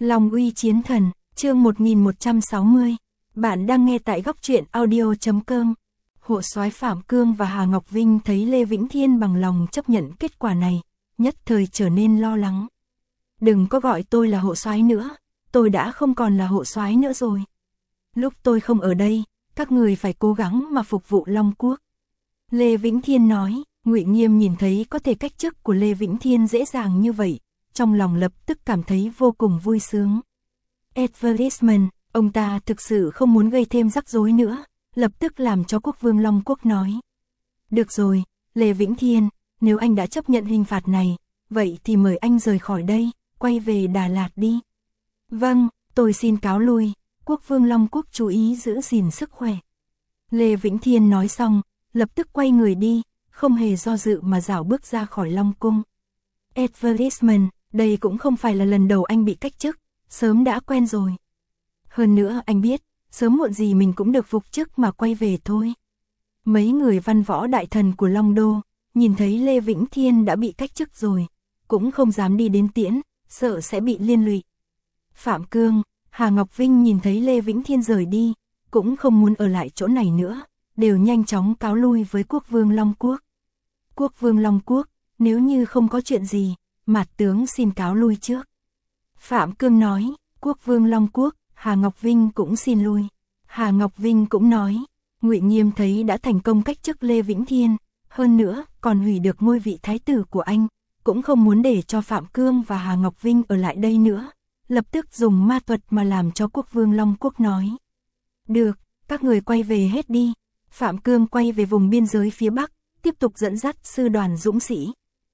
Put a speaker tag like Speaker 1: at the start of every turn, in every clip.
Speaker 1: Long uy chiến thần, chương 1160. Bạn đang nghe tại góc truyện audio.com. Hộ soái Phạm Cương và Hà Ngọc Vinh thấy Lê Vĩnh Thiên bằng lòng chấp nhận kết quả này, nhất thời trở nên lo lắng. Đừng có gọi tôi là hộ soái nữa, tôi đã không còn là hộ soái nữa rồi. Lúc tôi không ở đây, các người phải cố gắng mà phục vụ Long Quốc. Lê Vĩnh Thiên nói. Ngụy Nghiêm nhìn thấy có thể cách chức của Lê Vĩnh Thiên dễ dàng như vậy, trong lòng lập tức cảm thấy vô cùng vui sướng. Advertisement, ông ta thực sự không muốn gây thêm rắc rối nữa, lập tức làm cho quốc vương Long Quốc nói. Được rồi, Lê Vĩnh Thiên, nếu anh đã chấp nhận hình phạt này, vậy thì mời anh rời khỏi đây, quay về Đà Lạt đi. Vâng, tôi xin cáo lui, quốc vương Long Quốc chú ý giữ gìn sức khỏe. Lê Vĩnh Thiên nói xong, lập tức quay người đi, không hề do dự mà rảo bước ra khỏi Long Cung. Advertisement, đây cũng không phải là lần đầu anh bị cách chức, sớm đã quen rồi. Hơn nữa anh biết, sớm muộn gì mình cũng được phục chức mà quay về thôi. Mấy người văn võ đại thần của Long Đô, nhìn thấy Lê Vĩnh Thiên đã bị cách chức rồi, cũng không dám đi đến tiễn, sợ sẽ bị liên lụy. Phạm Cương, Hà Ngọc Vinh nhìn thấy Lê Vĩnh Thiên rời đi, cũng không muốn ở lại chỗ này nữa, đều nhanh chóng cáo lui với quốc vương Long Quốc. Quốc vương Long Quốc, nếu như không có chuyện gì, Mạt tướng xin cáo lui trước. Phạm Cương nói. Quốc vương Long Quốc, Hà Ngọc Vinh cũng xin lui. Hà Ngọc Vinh cũng nói. Ngụy Nghiêm thấy đã thành công cách chức Lê Vĩnh Thiên, hơn nữa còn hủy được ngôi vị thái tử của anh, cũng không muốn để cho Phạm Cương và Hà Ngọc Vinh ở lại đây nữa, lập tức dùng ma thuật mà làm cho quốc vương Long Quốc nói. Được, các người quay về hết đi. Phạm Cương quay về vùng biên giới phía Bắc, tiếp tục dẫn dắt sư đoàn dũng sĩ.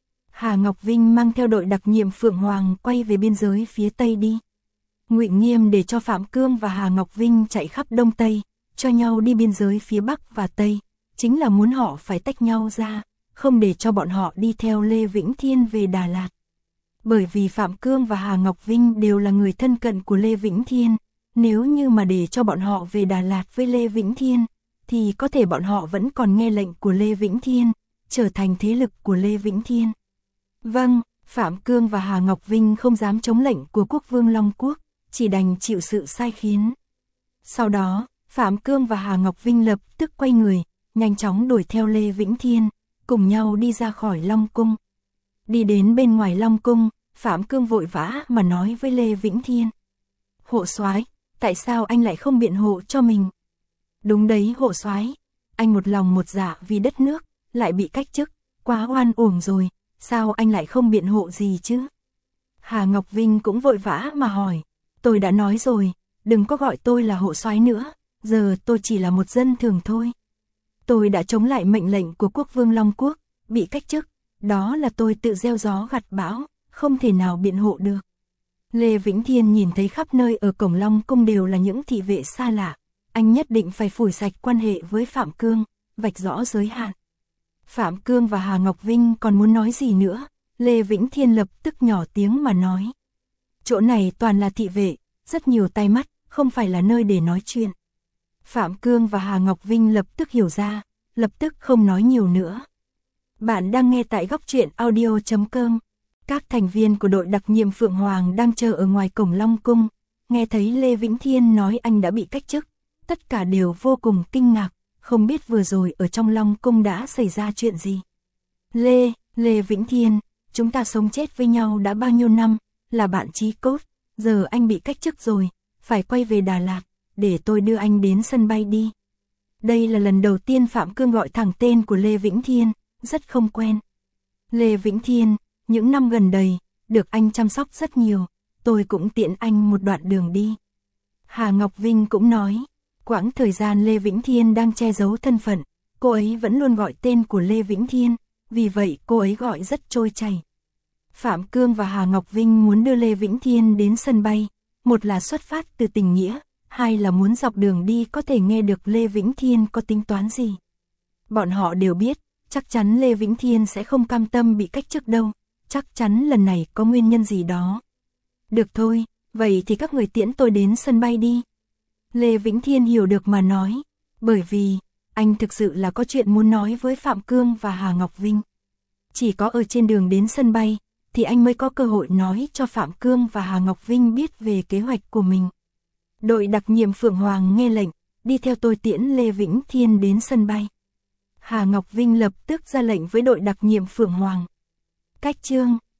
Speaker 1: Hà Ngọc Vinh mang theo đội đặc nhiệm Phượng Hoàng quay về biên giới phía Tây đi. Ngụy Nghiêm để cho Phạm Cương và Hà Ngọc Vinh chạy khắp Đông Tây, cho nhau đi biên giới phía Bắc và Tây, chính là muốn họ phải tách nhau ra, không để cho bọn họ đi theo Lê Vĩnh Thiên về Đà Lạt. Bởi vì Phạm Cương và Hà Ngọc Vinh đều là người thân cận của Lê Vĩnh Thiên, nếu như mà để cho bọn họ về Đà Lạt với Lê Vĩnh Thiên, thì có thể bọn họ vẫn còn nghe lệnh của Lê Vĩnh Thiên, trở thành thế lực của Lê Vĩnh Thiên. Vâng, Phạm Cương và Hà Ngọc Vinh không dám chống lệnh của quốc vương Long Quốc, chỉ đành chịu sự sai khiến. Sau đó, Phạm Cương và Hà Ngọc Vinh lập tức quay người, nhanh chóng đuổi theo Lê Vĩnh Thiên, cùng nhau đi ra khỏi Long Cung. Đi đến bên ngoài Long Cung, Phạm Cương vội vã mà nói với Lê Vĩnh Thiên. Hộ soái, tại sao anh lại không biện hộ cho mình? Đúng đấy hộ soái, anh một lòng một dạ vì đất nước, lại bị cách chức, quá oan uổng rồi, sao anh lại không biện hộ gì chứ? Hà Ngọc Vinh cũng vội vã mà hỏi, tôi đã nói rồi, đừng có gọi tôi là hộ soái nữa, giờ tôi chỉ là một dân thường thôi. Tôi đã chống lại mệnh lệnh của quốc vương Long Quốc, bị cách chức, đó là tôi tự gieo gió gặt bão, không thể nào biện hộ được. Lê Vĩnh Thiên nhìn thấy khắp nơi ở cổng Long Cung đều là những thị vệ xa lạ, anh nhất định phải phủi sạch quan hệ với Phạm Cương, vạch rõ giới hạn. Phạm Cương và Hà Ngọc Vinh còn muốn nói gì nữa, Lê Vĩnh Thiên lập tức nhỏ tiếng mà nói. Chỗ này toàn là thị vệ, rất nhiều tai mắt, không phải là nơi để nói chuyện. Phạm Cương và Hà Ngọc Vinh lập tức hiểu ra, lập tức không nói nhiều nữa. Bạn đang nghe tại góc truyện audio.com. Các thành viên của đội đặc nhiệm Phượng Hoàng đang chờ ở ngoài cổng Long Cung, nghe thấy Lê Vĩnh Thiên nói anh đã bị cách chức, tất cả đều vô cùng kinh ngạc, không biết vừa rồi ở trong Long Cung đã xảy ra chuyện gì. Lê Vĩnh Thiên, chúng ta sống chết với nhau đã bao nhiêu năm, là bạn chí cốt, giờ anh bị cách chức rồi, phải quay về Đà Lạt, để tôi đưa anh đến sân bay đi. Đây là lần đầu tiên Phạm Cương gọi thẳng tên của Lê Vĩnh Thiên, rất không quen. Lê Vĩnh Thiên, những năm gần đây, được anh chăm sóc rất nhiều, tôi cũng tiễn anh một đoạn đường đi. Hà Ngọc Vinh cũng nói, quãng thời gian Lê Vĩnh Thiên đang che giấu thân phận, cô ấy vẫn luôn gọi tên của Lê Vĩnh Thiên, vì vậy cô ấy gọi rất trôi chảy. Phạm Cương và Hà Ngọc Vinh muốn đưa Lê Vĩnh Thiên đến sân bay, một là xuất phát từ tình nghĩa, hai là muốn dọc đường đi có thể nghe được Lê Vĩnh Thiên có tính toán gì. Bọn họ đều biết, chắc chắn Lê Vĩnh Thiên sẽ không cam tâm bị cách chức đâu, chắc chắn lần này có nguyên nhân gì đó. Được thôi, vậy thì các người tiễn tôi đến sân bay đi. Lê Vĩnh Thiên hiểu được mà nói, bởi vì anh thực sự là có chuyện muốn nói với Phạm Cương và Hà Ngọc Vinh. Chỉ có ở trên đường đến sân bay, thì anh mới có cơ hội nói cho Phạm Cương và Hà Ngọc Vinh biết về kế hoạch của mình. Đội đặc nhiệm Phượng Hoàng nghe lệnh, đi theo tôi tiễn Lê Vĩnh Thiên đến sân bay. Hà Ngọc Vinh lập tức ra lệnh với đội đặc nhiệm Phượng Hoàng. Cách chương